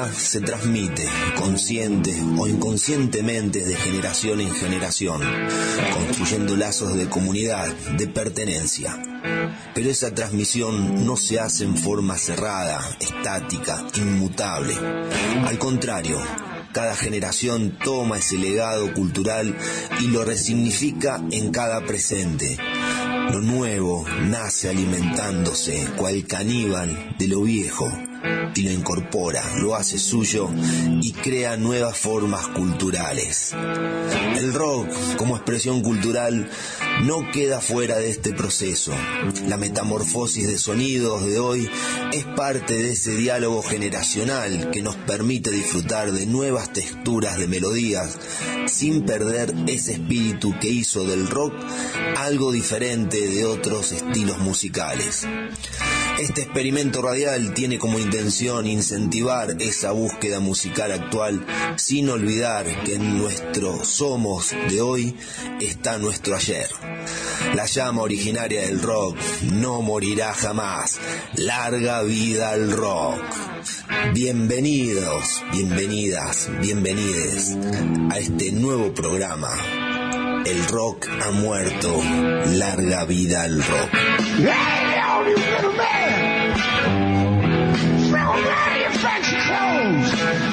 cultura se transmite, consciente o inconscientemente, de generación en generación, construyendo lazos de comunidad, de pertenencia. Pero esa transmisión no se hace en forma cerrada, estática, inmutable. Al contrario, cada generación toma ese legado cultural y lo resignifica en cada presente. Lo nuevo nace alimentándose, cual caníbal, de lo viejo, y lo incorpora, lo hace suyo y crea nuevas formas culturales. El rock, como expresión cultural, no queda fuera de este proceso. La metamorfosis de sonidos de hoy es parte de ese diálogo generacional que nos permite disfrutar de nuevas texturas de melodías sin perder ese espíritu que hizo del rock algo diferente de otros estilos musicales. Este experimento radial tiene como intención incentivar esa búsqueda musical actual, sin olvidar que en nuestro somos de hoy está nuestro ayer. La llama originaria del rock no morirá jamás. Larga vida al rock. Bienvenidos, bienvenidas, bienvenides a este nuevo programa. El rock ha muerto. Larga vida al rock. Hey, all you little man! Throw down your fancy clothes!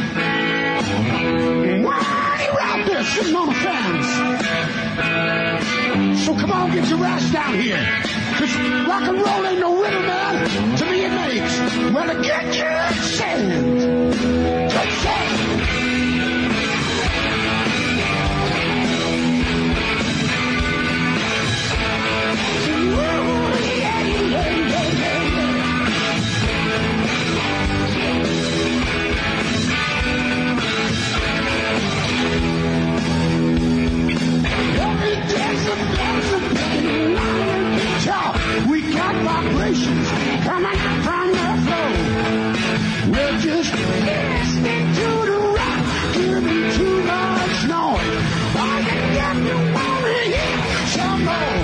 Why are you out there sitting on the fence? So come on, get your ass down here. Cause rock and roll ain't no riddle, man. To me it makes. Well, to get your sand. Take sand. We got vibrations coming from the floor. We're just listening to the rock, giving too much noise. All you got to want to hear some more.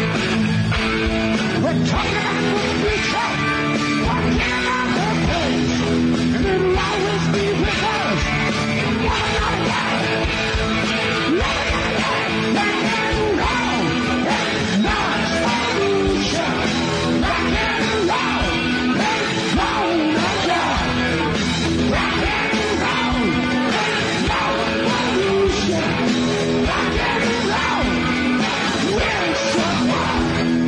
We're talking about the future, talking about the place, and it'll always be with us. Never gonna die, never gonna die, never gonna go. There's no solution. Rock and roll, there's no God. Rock and roll, there's no solution. Rock and roll, we're someone.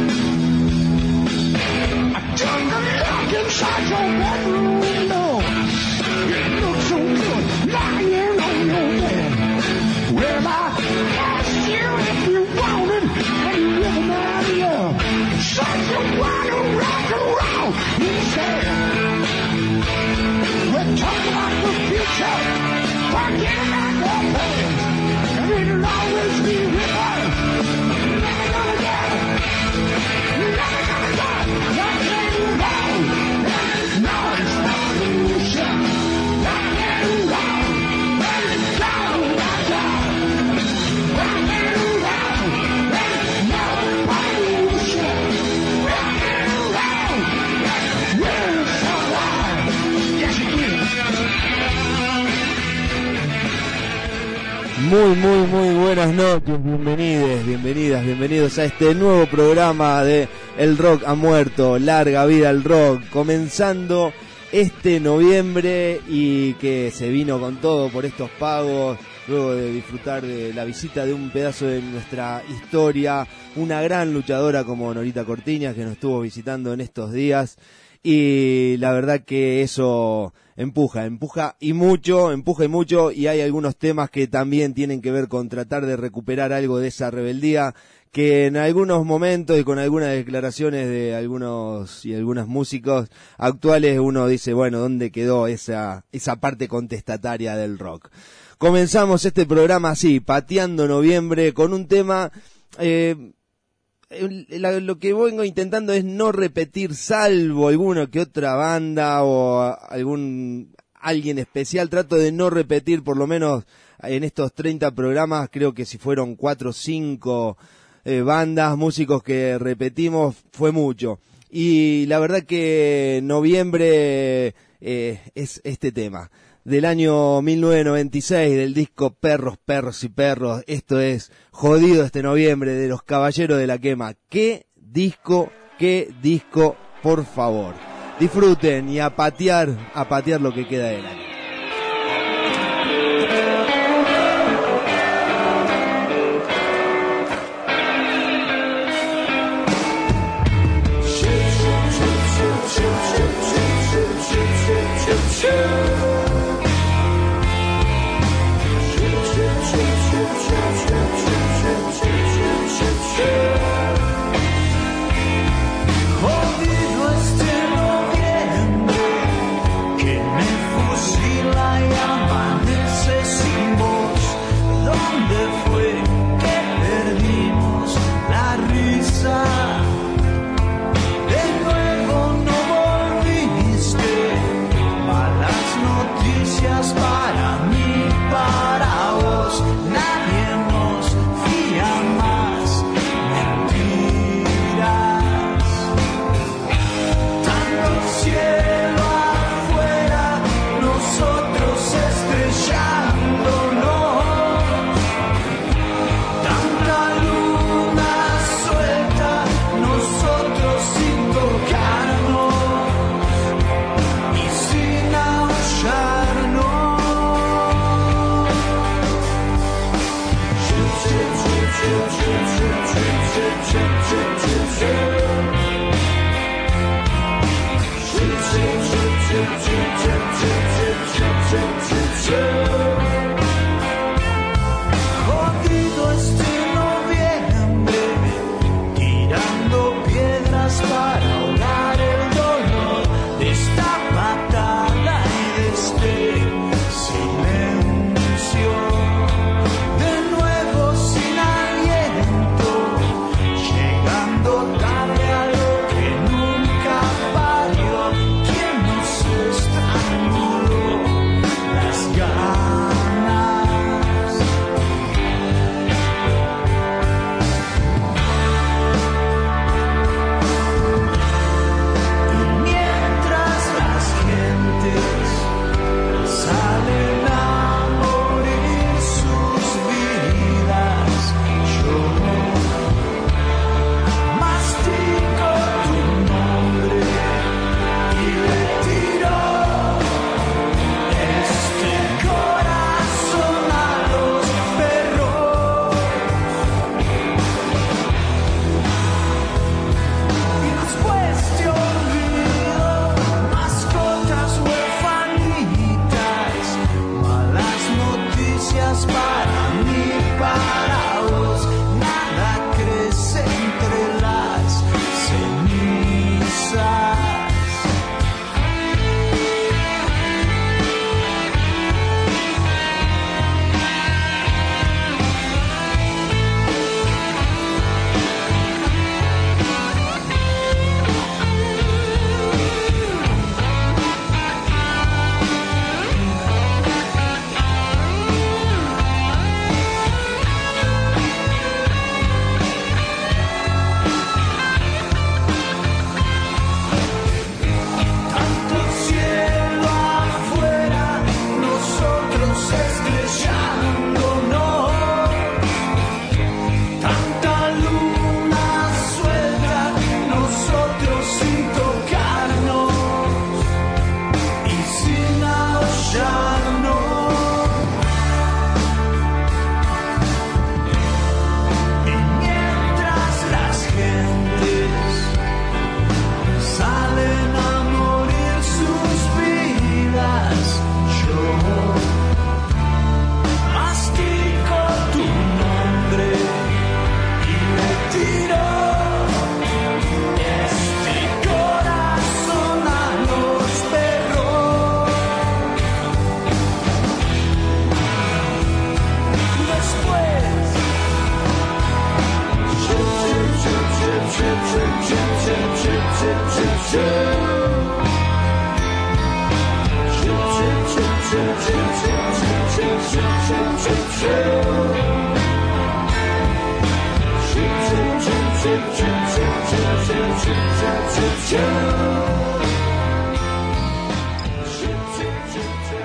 I took a look inside your bedroom window. It looks so good lying on your bed. Well, I asked you if you wanted any rhythm out of you. Said you want to rock and roll instead. We're talking about the future, forget about the past, and it'll always be with us. Never gonna die, never gonna die. Rock and roll, there's no solution. Rock and roll, there's no God. Rock and roll, there's no pollution. Rock and roll, we're so alive. Yes, it is. Muy buenas noches, bienvenidos a este nuevo programa de El Rock ha muerto, larga vida al rock, comenzando este noviembre y que se vino con todo por estos pagos, luego de disfrutar de la visita de un pedazo de nuestra historia, una gran luchadora como Norita Cortiñas que nos estuvo visitando en estos días. Y la verdad que eso empuja y mucho, y hay algunos temas que también tienen que ver con tratar de recuperar algo de esa rebeldía que en algunos momentos y con algunas declaraciones de algunos y algunas músicos actuales uno dice, bueno, ¿dónde quedó esa parte contestataria del rock? Comenzamos este programa así, pateando noviembre, con un tema... lo que vengo intentando es no repetir, salvo alguna que otra banda o alguien especial, trato de no repetir, por lo menos en estos 30 programas, creo que si fueron 4 o 5 bandas, músicos que repetimos, fue mucho. Y la verdad que noviembre es este tema. Del año 1996, del disco Perros, Perros y Perros. Esto es Jodido este noviembre, de los Caballeros de la Quema. ¡Qué disco, por favor! Disfruten y a patear lo que queda del año.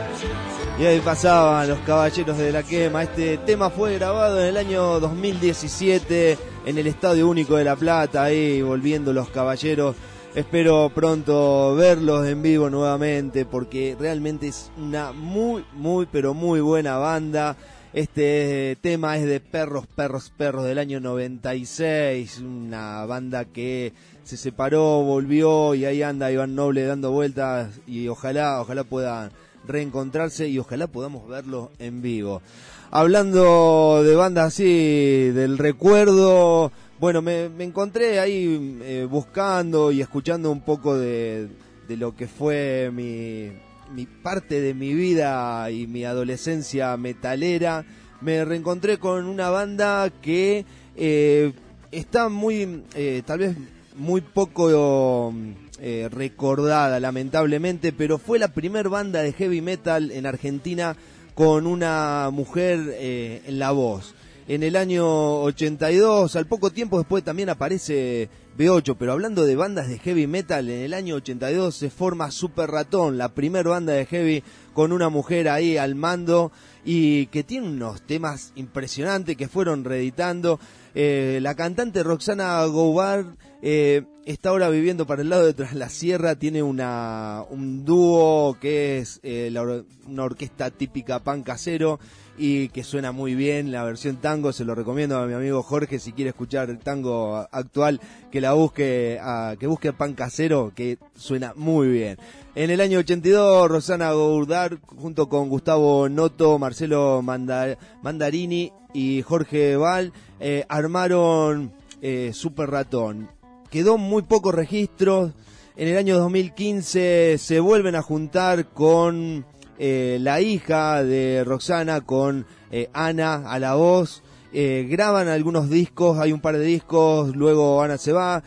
Y ahí pasaban los Caballeros de la Quema. Este tema fue grabado en el año 2017 en el Estadio Único de La Plata, ahí volviendo los Caballeros. Espero pronto verlos en vivo nuevamente porque realmente es una muy buena banda. Este tema es de Perros del año 96, una banda que se separó, volvió y ahí anda Iván Noble dando vueltas y ojalá puedan reencontrarse y ojalá podamos verlos en vivo. Hablando de bandas así, del recuerdo, bueno, me encontré ahí buscando y escuchando un poco de lo que fue mi parte de mi vida y mi adolescencia metalera. Me reencontré con una banda que está muy, tal vez muy poco recordada, lamentablemente, pero fue la primer banda de heavy metal en Argentina con una mujer en la voz. En el año 82, al poco tiempo después también aparece B8, pero hablando de bandas de heavy metal, en el año 82 se forma Super Ratón, la primer banda de heavy con una mujer ahí al mando y que tiene unos temas impresionantes que fueron reeditando. La cantante Roxana Goubart está ahora viviendo para el lado de Tras la Sierra, tiene un dúo que es una orquesta típica pan casero y que suena muy bien, la versión tango, se lo recomiendo a mi amigo Jorge si quiere escuchar el tango actual, que busque pan casero, que suena muy bien. En el año 82, Roxana Goubart, junto con Gustavo Noto, Marcelo Mandarini y Jorge Val, armaron Super Ratón. Quedó muy pocos registros. En el año 2015 se vuelven a juntar con la hija de Roxana, con Ana a la voz. Graban algunos discos, hay un par de discos, luego Ana se va,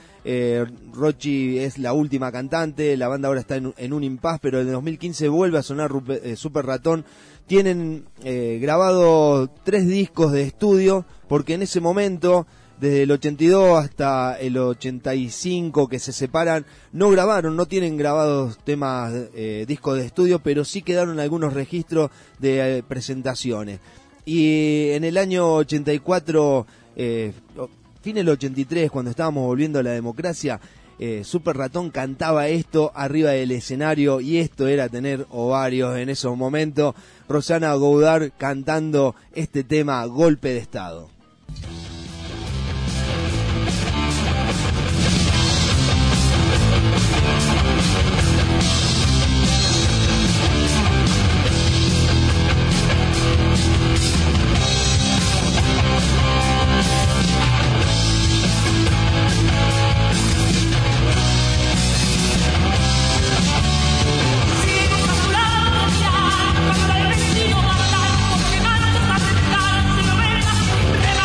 Rochi es la última cantante, la banda ahora está en un impasse, pero en el 2015 vuelve a sonar Super Ratón. Tienen grabado 3 discos de estudio, porque en ese momento, desde el 82 hasta el 85 que se separan, no tienen grabados temas, discos de estudio, pero sí quedaron algunos registros de presentaciones. Y en el año 84, fin del 83, cuando estábamos volviendo a la democracia, Super Ratón cantaba esto arriba del escenario y esto era tener ovarios en esos momentos. Roxana Goubart cantando este tema, Golpe de Estado. Cuando el vecino mata, porque ganas a aceptar, se lo ven a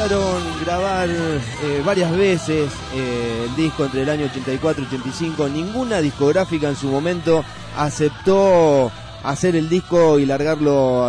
intentaron grabar varias veces el disco entre el año 84 y 85. Ninguna discográfica en su momento aceptó hacer el disco y largarlo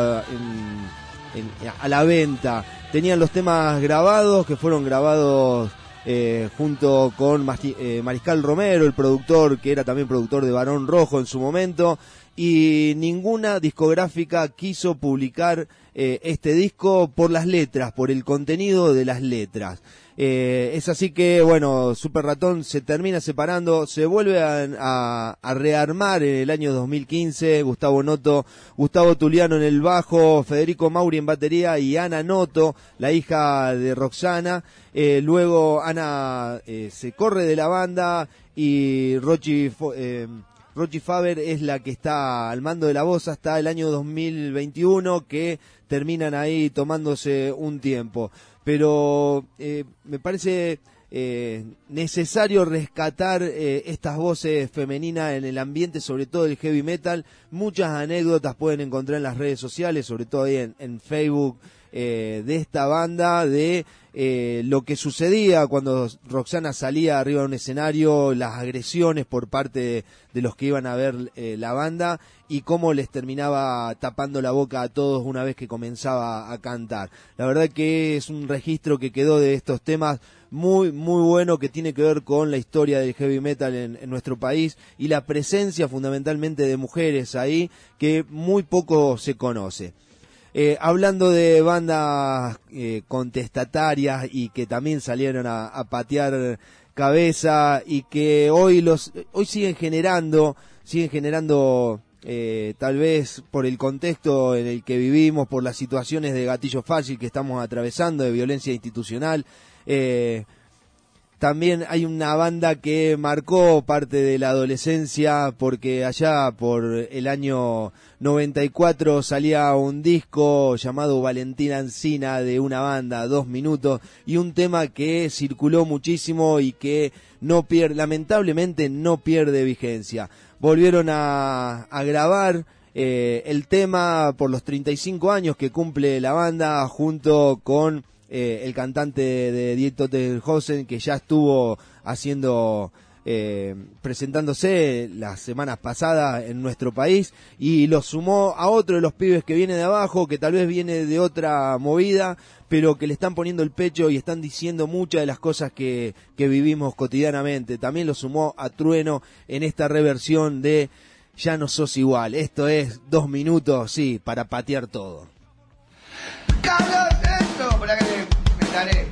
a la venta. Tenían los temas grabados, que fueron grabados junto con Mariscal Romero, el productor, que era también productor de Barón Rojo en su momento, y ninguna discográfica quiso publicar este disco por las letras, por el contenido de las letras. Es así que, bueno, Super Ratón se termina separando, se vuelve a rearmar en el año 2015, Gustavo Noto, Gustavo Tuliano en el bajo, Federico Mauri en batería y Ana Noto, la hija de Roxana. Luego Ana se corre de la banda y Rochi Faber es la que está al mando de la voz hasta el año 2021, que terminan ahí tomándose un tiempo. Pero me parece necesario rescatar estas voces femeninas en el ambiente, sobre todo del heavy metal. Muchas anécdotas pueden encontrar en las redes sociales, sobre todo ahí en Facebook, de esta banda, de lo que sucedía cuando Roxana salía arriba de un escenario, las agresiones por parte de los que iban a ver la banda, y cómo les terminaba tapando la boca a todos una vez que comenzaba a cantar. La verdad que es un registro que quedó de estos temas muy bueno, que tiene que ver con la historia del heavy metal en nuestro país y la presencia fundamentalmente de mujeres ahí, que muy poco se conoce. Hablando de bandas contestatarias y que también salieron a patear cabeza y que hoy siguen generando tal vez por el contexto en el que vivimos, por las situaciones de gatillo fácil que estamos atravesando, de violencia institucional. También hay una banda que marcó parte de la adolescencia, porque allá por el año 94 salía un disco llamado Valentina Encina, de una banda, 2 minutos, y un tema que circuló muchísimo y que lamentablemente no pierde vigencia. Volvieron a grabar el tema por los 35 años que cumple la banda, junto con el cantante de Die Totenhausen, que ya estuvo presentándose las semanas pasadas en nuestro país, y lo sumó a otro de los pibes que viene de abajo, que tal vez viene de otra movida, pero que le están poniendo el pecho y están diciendo muchas de las cosas que vivimos cotidianamente. También lo sumó a Trueno en esta reversión de Ya no sos igual. Esto es 2 minutos, sí, para patear todo. ¡Carlos, esto! Para que me daré.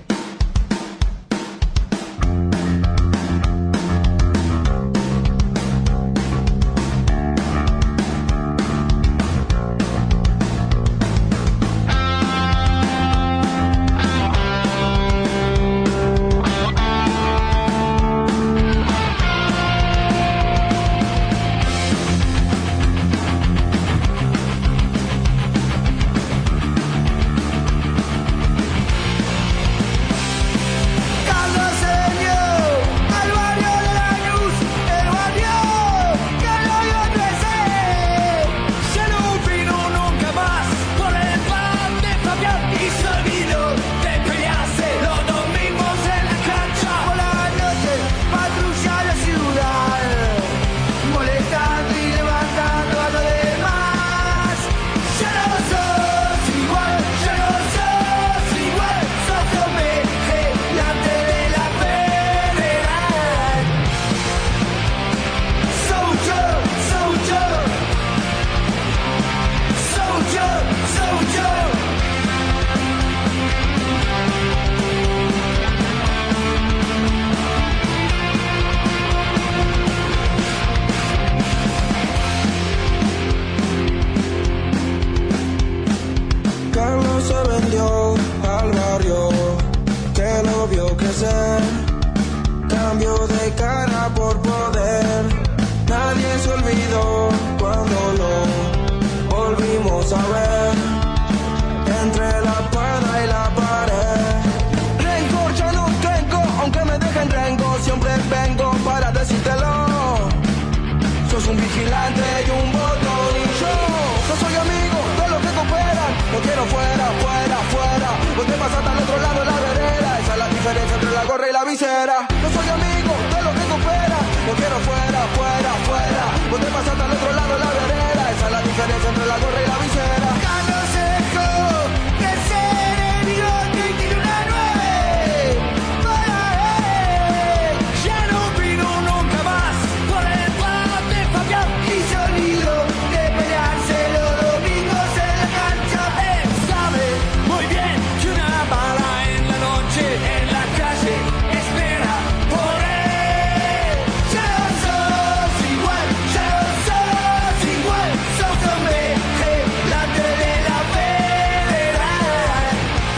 visera. No soy amigo de lo que coopera. No quiero fuera, fuera, fuera. Vos te pasaste al otro lado de la vereda. Esa es la diferencia entre la gorra y la visera. Carlos dejó crecer el bigote y tiene una 9 para él. Ya no vino nunca más por el lado de Fabián. Y sonido de pelearse los domingos en la cancha. Él sabe muy bien que una bala en la noche en la calle espera por él. Ya no sos igual, ya no sos igual. Sos hombre delante de la federal.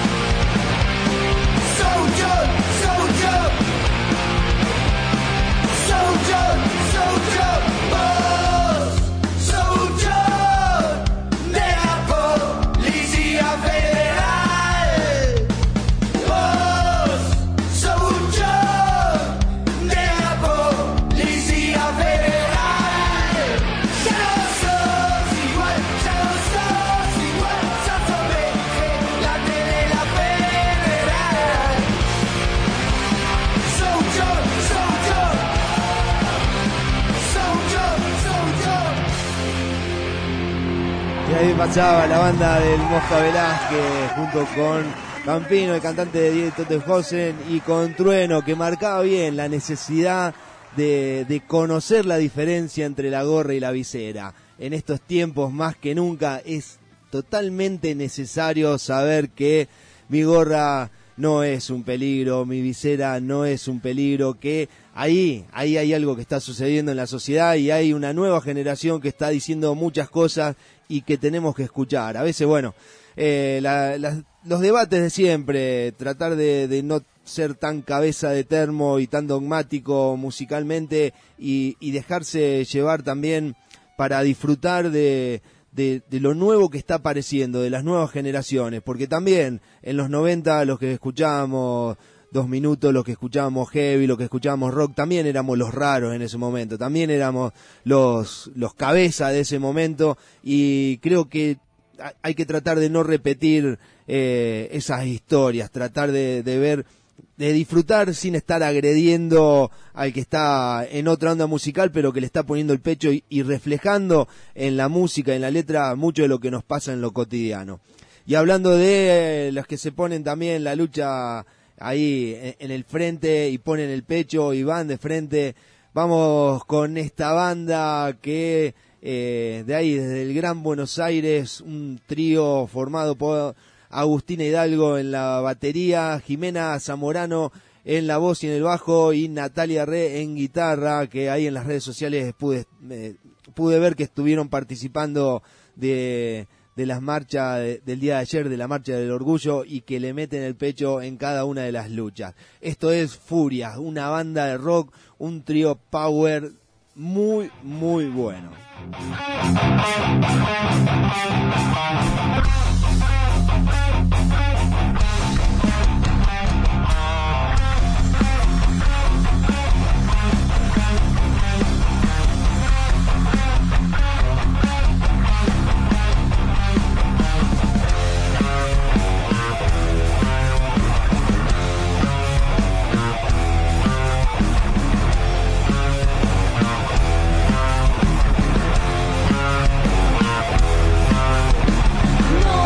So John, so John. So John, so John. Vos, so John. De la Policía Federal. Vos, so John. De la Policía Federal. Ya no sos igual, ya no sos igual. Sos hombre delante de la federal. So John, so John. So John, so John. Y ahí pasaba la banda del Mosca Velázquez junto con Campino, el cantante de Die Totenhausen, y con Trueno, que marcaba bien la necesidad de conocer la diferencia entre la gorra y la visera. En estos tiempos más que nunca es totalmente necesario saber que mi gorra no es un peligro, mi visera no es un peligro, que ahí hay algo que está sucediendo en la sociedad y hay una nueva generación que está diciendo muchas cosas y que tenemos que escuchar. A veces, bueno, los debates de siempre, tratar de no ser tan cabeza de termo y tan dogmático musicalmente y dejarse llevar también para disfrutar de lo nuevo que está apareciendo, de las nuevas generaciones, porque también en los 90 los que escuchábamos 2 minutos, los que escuchábamos heavy, los que escuchábamos rock, también éramos los raros en ese momento, también éramos los cabezas de ese momento, y creo que hay que tratar de no repetir esas historias, tratar de ver, de disfrutar sin estar agrediendo al que está en otra onda musical, pero que le está poniendo el pecho y reflejando en la música, en la letra, mucho de lo que nos pasa en lo cotidiano. Y hablando de los que se ponen también la lucha ahí en el frente y ponen el pecho y van de frente, vamos con esta banda que de ahí, desde el Gran Buenos Aires, un trío formado por Agustina Hidalgo en la batería, Jimena Zamorano en la voz y en el bajo, y Natalia Re en guitarra, que ahí en las redes sociales pude ver que estuvieron participando de las marchas del día de ayer, de la marcha del orgullo, y que le meten el pecho en cada una de las luchas. Esto es Furia, una banda de rock, un trío power muy, muy bueno. No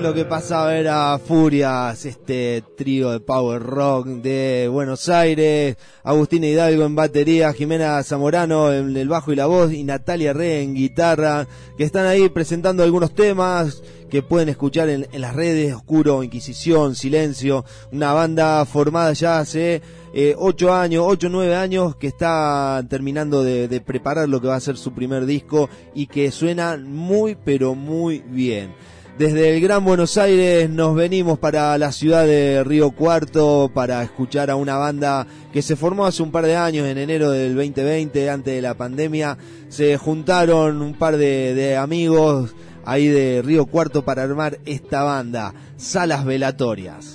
lo que pasaba era Furias, este trío de power rock de Buenos Aires, Agustina Hidalgo en batería, Jimena Zamorano en el bajo y la voz y Natalia Re en guitarra, que están ahí presentando algunos temas que pueden escuchar en las redes. Oscuro, Inquisición, Silencio, una banda formada ya hace 8 o 9 años, que está terminando de preparar lo que va a ser su primer disco y que suena muy pero muy bien. Desde el Gran Buenos Aires nos venimos para la ciudad de Río Cuarto para escuchar a una banda que se formó hace un par de años, en enero del 2020, antes de la pandemia. Se juntaron un par de amigos ahí de Río Cuarto para armar esta banda, Salas Velatorias.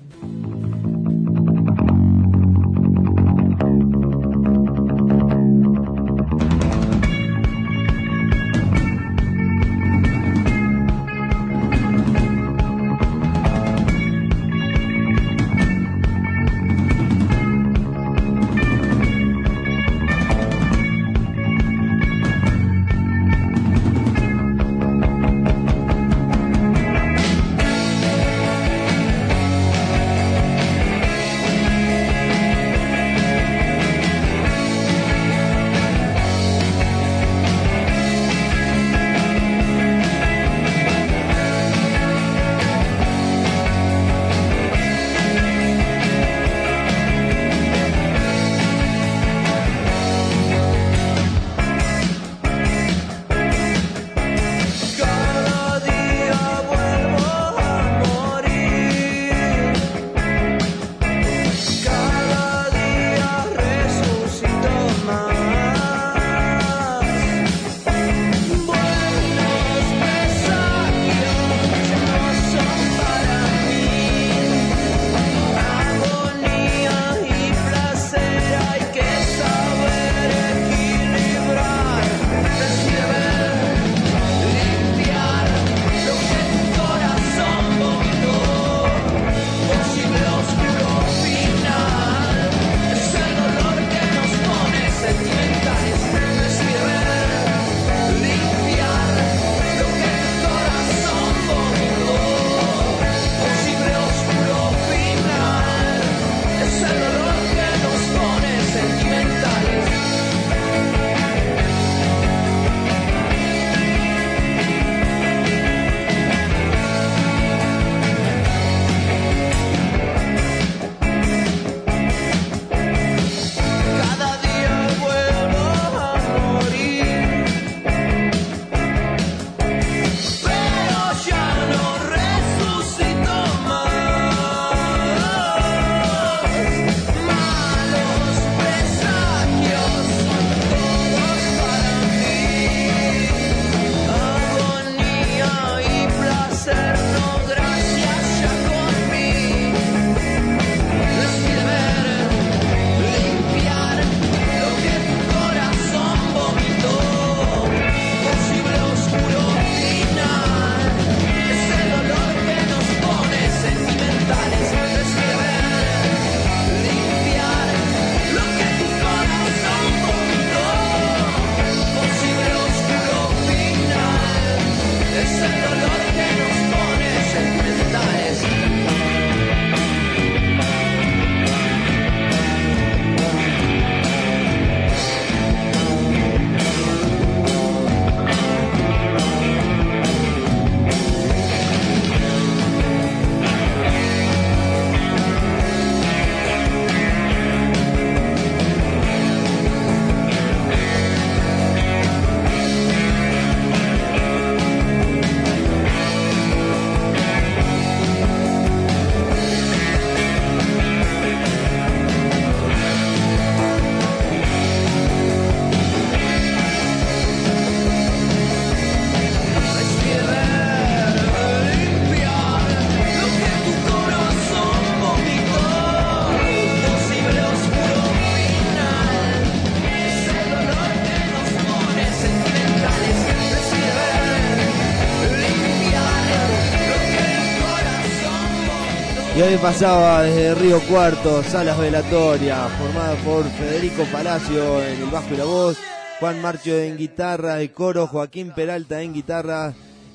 Y hoy pasaba desde Río Cuarto, Salas Velatorias, formada por Federico Palacio en el bajo y la voz, Juan Marcho en guitarra y coro, Joaquín Peralta en guitarra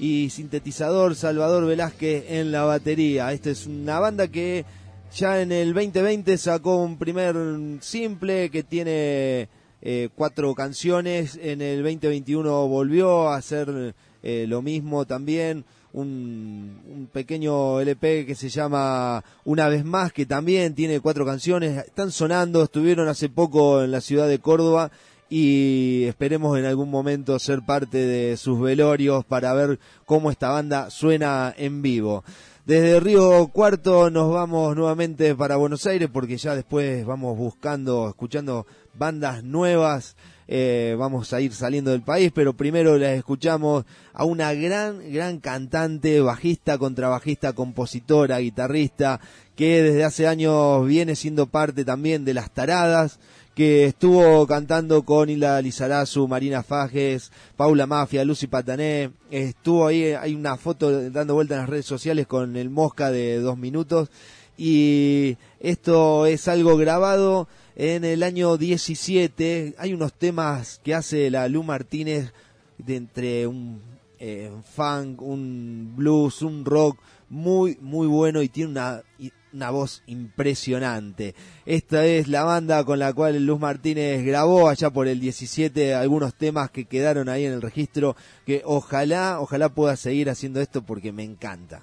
y sintetizador Salvador Velázquez en la batería. Esta es una banda que ya en el 2020 sacó un primer simple que tiene 4 canciones. En el 2021 volvió a hacer lo mismo también. Un pequeño LP que se llama Una Vez Más, que también tiene 4 canciones. Están sonando, estuvieron hace poco en la ciudad de Córdoba y esperemos en algún momento ser parte de sus velorios para ver cómo esta banda suena en vivo. Desde Río Cuarto nos vamos nuevamente para Buenos Aires, porque ya después vamos escuchando bandas nuevas. Vamos a ir saliendo del país, pero primero les escuchamos a una gran cantante, bajista, contrabajista, compositora, guitarrista, que desde hace años viene siendo parte también de Las Taradas, que estuvo cantando con Hilda Lizarazu, Marina Fajes, Paula Mafia, Lucy Patané. Estuvo ahí, hay una foto dando vuelta en las redes sociales con el Mosca de 2 minutos, y esto es algo grabado en el año 17. Hay unos temas que hace la Lu Martínez de entre un funk, un blues, un rock muy bueno, y tiene una voz impresionante. Esta es la banda con la cual Luz Martínez grabó allá por el 17 algunos temas que quedaron ahí en el registro, que ojalá pueda seguir haciendo esto porque me encanta.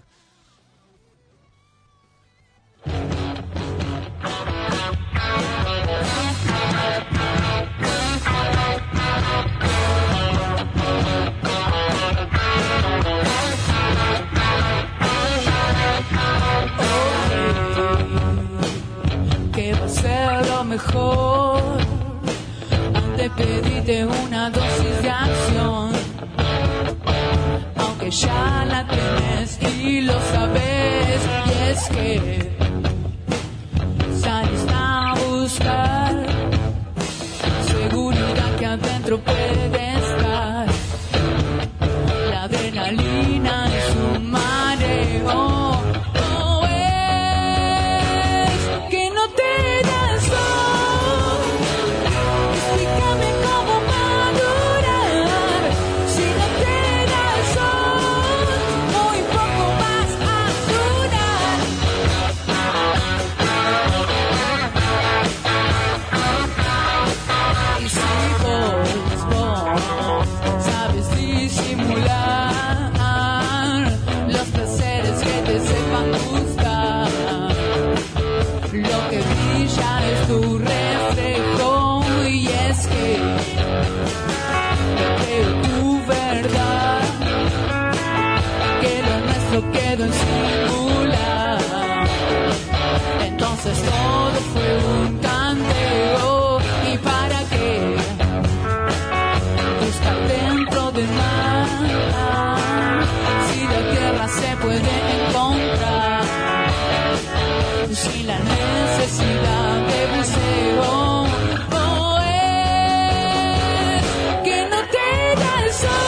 Que va a ser lo mejor antes pedirte una dosis de acción, aunque ya la tenés y lo sabes, y es que salís a buscar seguridad que adentro puede estar. La adrenalina es un mareo. Quedó en singular, entonces todo fue un tanteo. ¿Y para qué buscar dentro del mar si la tierra se puede encontrar sin la necesidad de buceo? No es que no te da el sol.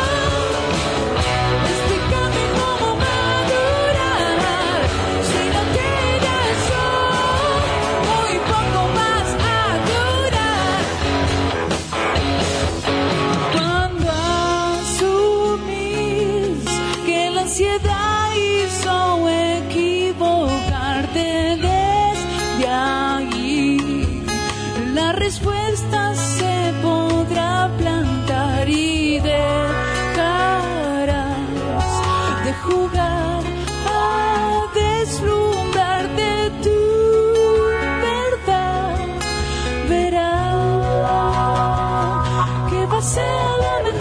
Respuesta se podrá plantar y de caras de jugar a deslumbrar de tu verdad. Verá que va a ser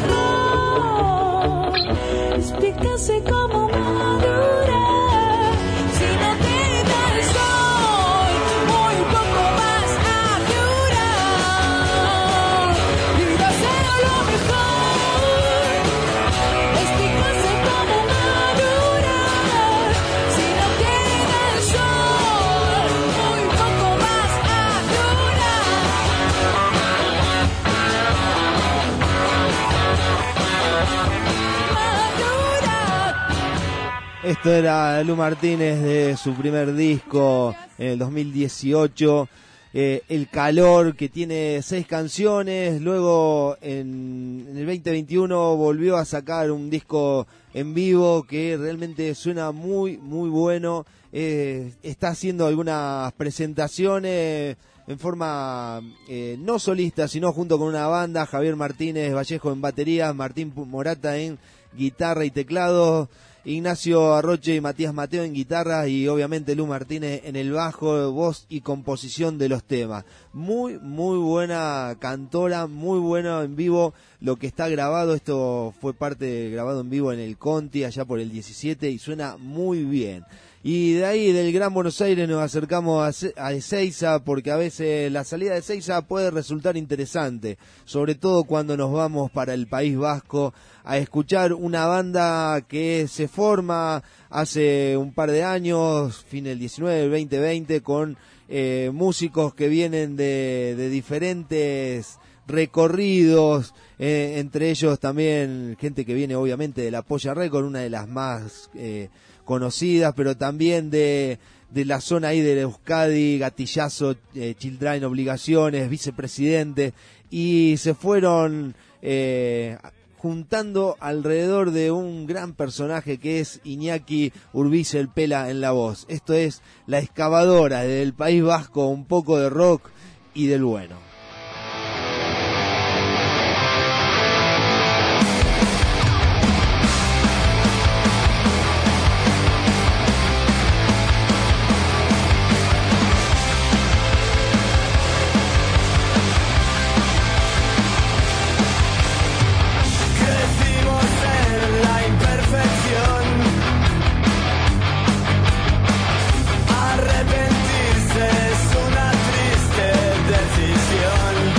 lo mejor. Explícase cómo madurar. Si no te da el sol, muy poco más a durar. Y va a ser lo mejor. Explícase cómo madurar. Si no te da el sol, muy poco más a Esto era Lu Martínez de su primer disco en el 2018. El Calor, que tiene 6 canciones. Luego en el 2021 volvió a sacar un disco en vivo que realmente suena muy muy bueno. Está haciendo algunas presentaciones en forma no solista, sino junto con una banda: Javier Martínez Vallejo en baterías, Martín Morata en guitarra y teclados, Ignacio Arroche y Matías Mateo en guitarra, y obviamente Lu Martínez en el bajo, voz y composición de los temas. Muy muy buena cantora, muy buena en vivo lo que está grabado. Esto fue grabado en vivo en el Conti allá por el 17 y suena muy bien. Y de ahí, del Gran Buenos Aires, nos acercamos a Ezeiza, porque a veces la salida de Ezeiza puede resultar interesante, sobre todo cuando nos vamos para el País Vasco a escuchar una banda que se forma hace un par de años, fin del 19, el 2020, con músicos que vienen de diferentes recorridos, entre ellos también gente que viene obviamente de la Polla Record, una de las más conocidas, pero también de la zona ahí de Euskadi, Gatillazo, Childrain, Obligaciones, Vicepresidente, y se fueron juntando alrededor de un gran personaje que es Iñaki Urbize el Pela en la voz. Esto es La Excavadora, del País Vasco, un poco de rock y del bueno. Arrepentirse es una triste decisión.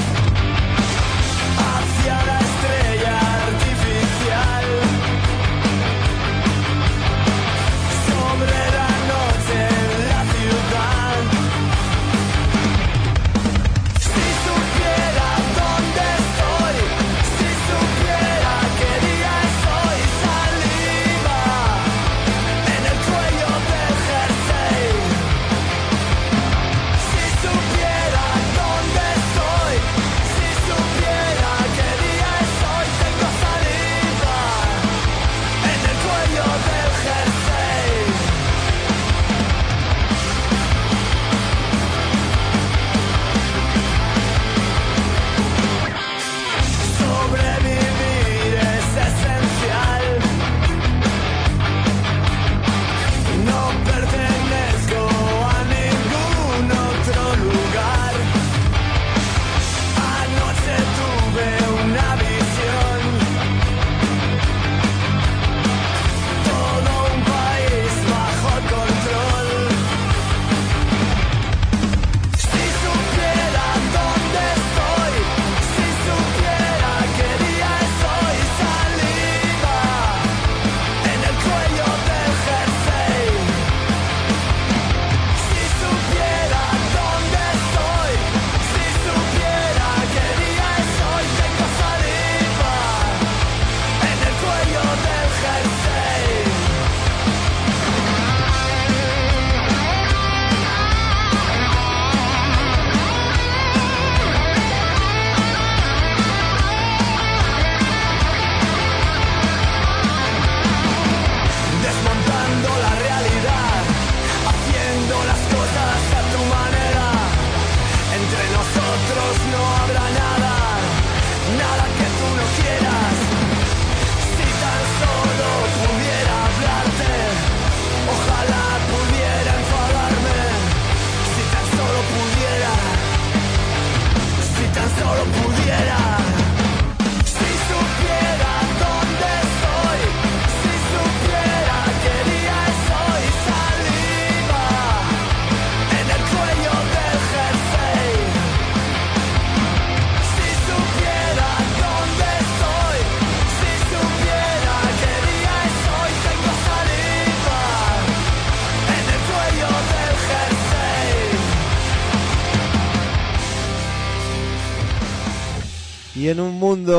Y en un mundo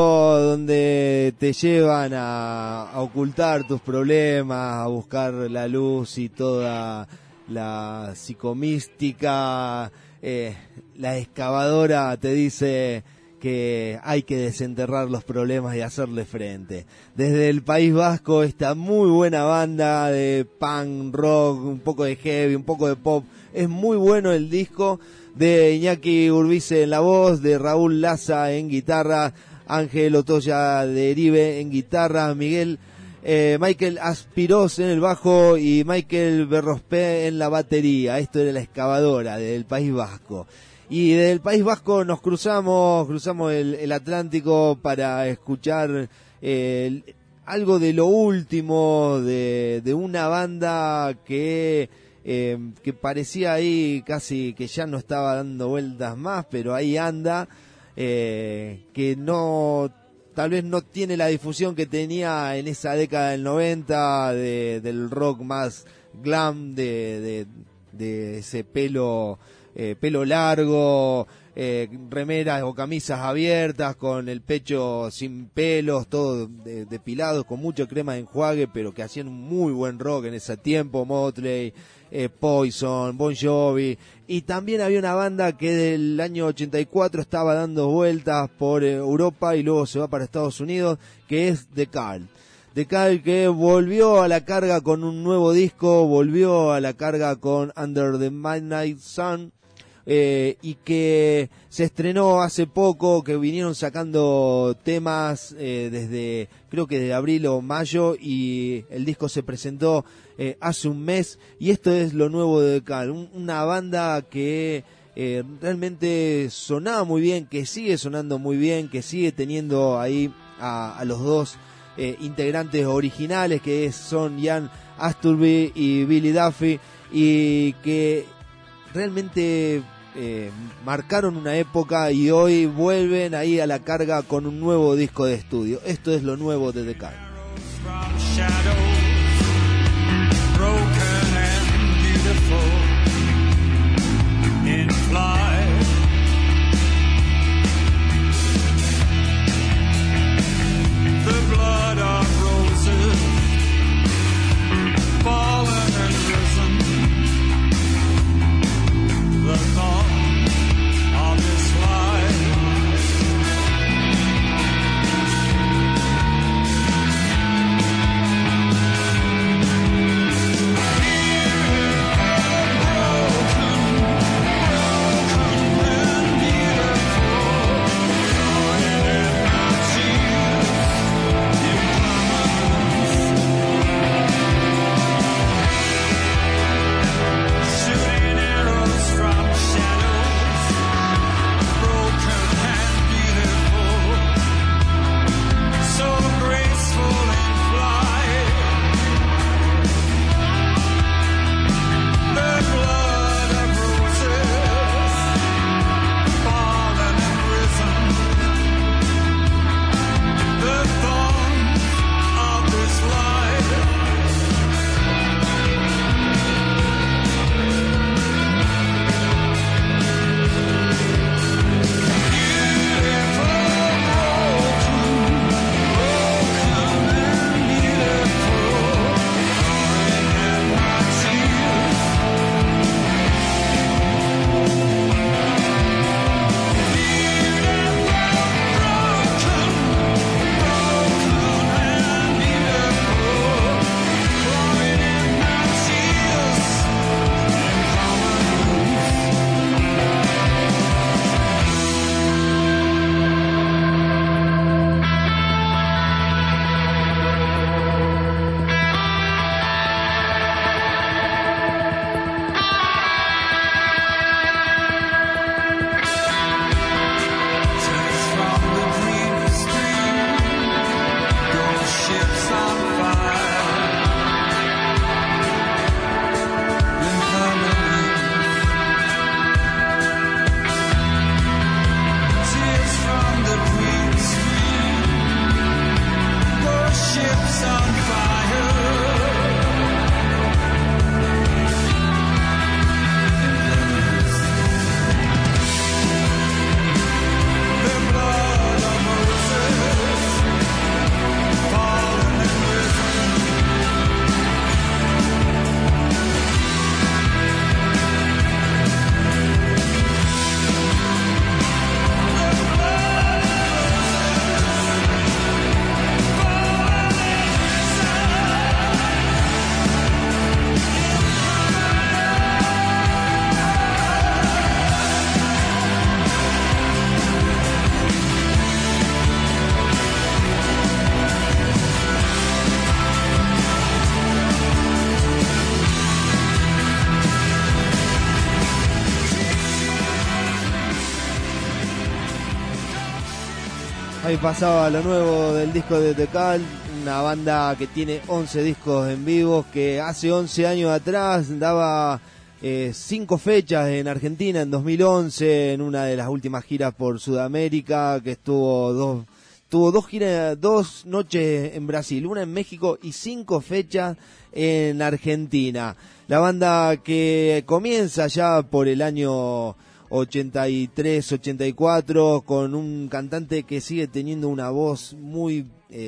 donde te llevan a ocultar tus problemas, a buscar la luz y toda la psicomística la excavadora te dice que hay que desenterrar los problemas y hacerle frente. Desde el País Vasco, esta muy buena banda de punk, rock, un poco de heavy, un poco de pop. Es muy bueno el disco, de Iñaki Urbice en la voz, de Raúl Laza en guitarra, Ángel Otoya de Eribe en guitarra, Michael Aspiros en el bajo y Michael Berrospé en la batería. Esto era la excavadora del País Vasco. Y del País Vasco nos cruzamos el Atlántico para escuchar algo de lo último de una banda que parecía ahí casi que ya no estaba dando vueltas más, pero ahí anda, que tal vez no tiene la difusión que tenía en esa década del 90 del rock más glam, de ese pelo largo, remeras o camisas abiertas con el pecho sin pelos, todo depilado, con mucha crema de enjuague, pero que hacían un muy buen rock en ese tiempo. Motley, Poison, Bon Jovi, y también había una banda que del año 84 estaba dando vueltas por Europa y luego se va para Estados Unidos, que es The Cult. The Cult, que volvió a la carga con un nuevo disco, volvió a la carga con Under the Midnight Sun, y que se estrenó hace poco, que vinieron sacando temas desde, creo que de abril o mayo, y el disco se presentó hace un mes, y esto es lo nuevo de The Cult, una banda que realmente sonaba muy bien, que sigue sonando muy bien, que sigue teniendo ahí a los dos integrantes originales, que son Ian Asturby y Billy Duffy, y que realmente marcaron una época y hoy vuelven ahí a la carga con un nuevo disco de estudio. Esto es lo nuevo de The Cult. Broken Ahí pasaba lo nuevo del disco de The Cult, una banda que tiene 11 discos en vivo, que hace 11 años atrás daba 5 fechas en Argentina, en 2011, en una de las últimas giras por Sudamérica, que tuvo dos giras, 2 noches en Brasil, una en México y 5 fechas en Argentina. La banda que comienza ya por el año 83, 84, con un cantante que sigue teniendo una voz muy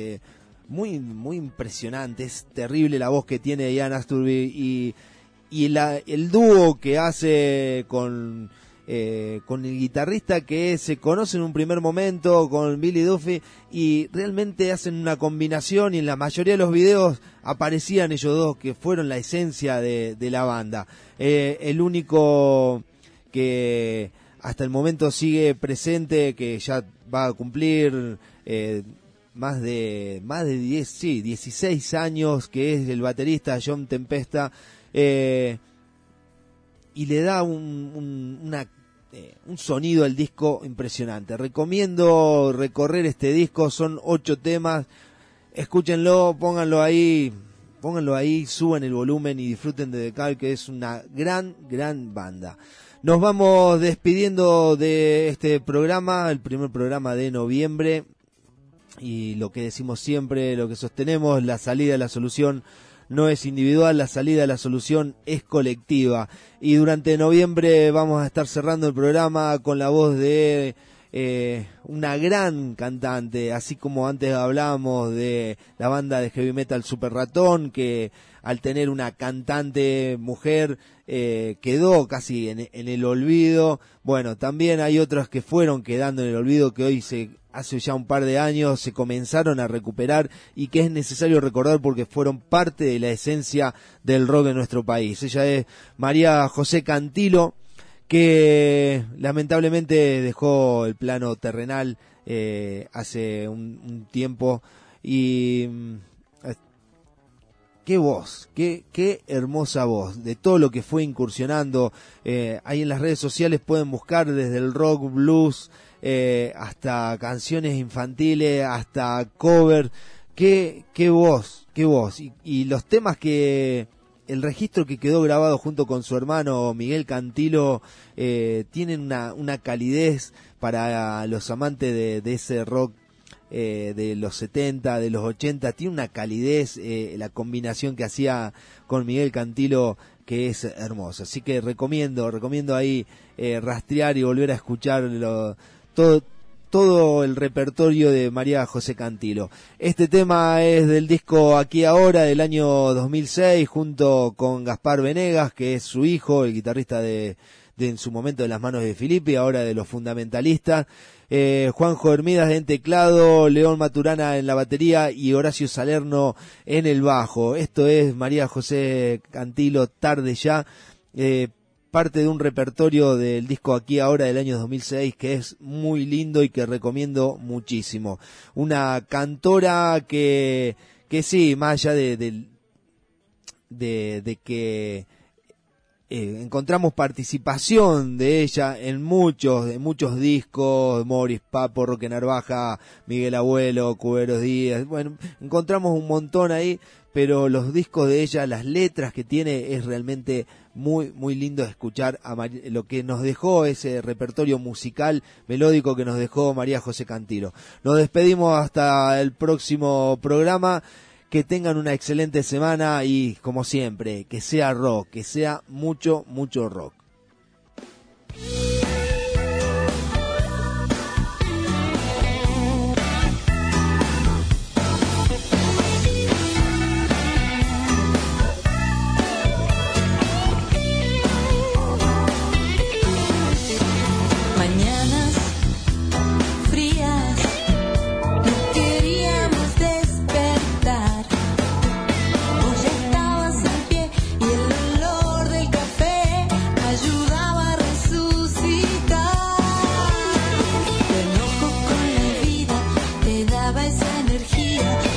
impresionante. Es terrible la voz que tiene Ian Asturby y el dúo que hace con el guitarrista, que se conoce en un primer momento con Billy Duffy, y realmente hacen una combinación, y en la mayoría de los videos aparecían ellos dos, que fueron la esencia de la banda. El único que hasta el momento sigue presente, que ya va a cumplir más de 16 años, que es el baterista John Tempesta, y le da un sonido al disco impresionante. Recomiendo recorrer este disco, son 8 temas, escúchenlo, pónganlo ahí, suban el volumen y disfruten de The Cult, que es una gran banda. Nos vamos despidiendo de este programa, el primer programa de noviembre, y lo que decimos siempre, lo que sostenemos, la salida de la solución no es individual, la salida de la solución es colectiva. Y durante noviembre vamos a estar cerrando el programa con la voz de una gran cantante, así como antes hablábamos de la banda de heavy metal Super Ratón, que al tener una cantante mujer quedó casi en el olvido. Bueno, también hay otras que fueron quedando en el olvido, que hoy hace ya un par de años se comenzaron a recuperar, y que es necesario recordar porque fueron parte de la esencia del rock en nuestro país. Ella es María José Cantilo, que lamentablemente dejó el plano terrenal hace un tiempo, y qué voz, qué hermosa voz, de todo lo que fue incursionando. Ahí en las redes sociales pueden buscar desde el rock, blues, hasta canciones infantiles, hasta cover. Qué voz, y los temas el registro que quedó grabado junto con su hermano Miguel Cantilo tienen una calidez para los amantes de ese rock de los 70, de los 80, tiene una calidez, la combinación que hacía con Miguel Cantilo, que es hermosa. Así que recomiendo ahí rastrear y volver a escuchar todo el repertorio de María José Cantilo. Este tema es del disco Aquí Ahora del año 2006, junto con Gaspar Venegas, que es su hijo, el guitarrista de en su momento de Las Manos de Filippi, ahora de Los Fundamentalistas. Juanjo Hermidas en teclado, León Maturana en la batería y Horacio Salerno en el bajo. Esto es María José Cantilo, Tarde Ya, parte de un repertorio del disco Aquí Ahora del año 2006, que es muy lindo y que recomiendo muchísimo. Una cantora que sí, más allá de que encontramos participación de ella en muchos discos, Morris Papo, Roque Narvaja, Miguel Abuelo, Cuberos Díaz, bueno, encontramos un montón ahí, pero los discos de ella, las letras que tiene, es realmente muy lindo de escuchar lo que nos dejó ese repertorio musical melódico que nos dejó María José Cantilo. Nos despedimos hasta el próximo programa. Que tengan una excelente semana y, como siempre, que sea rock, que sea mucho rock. Esa energía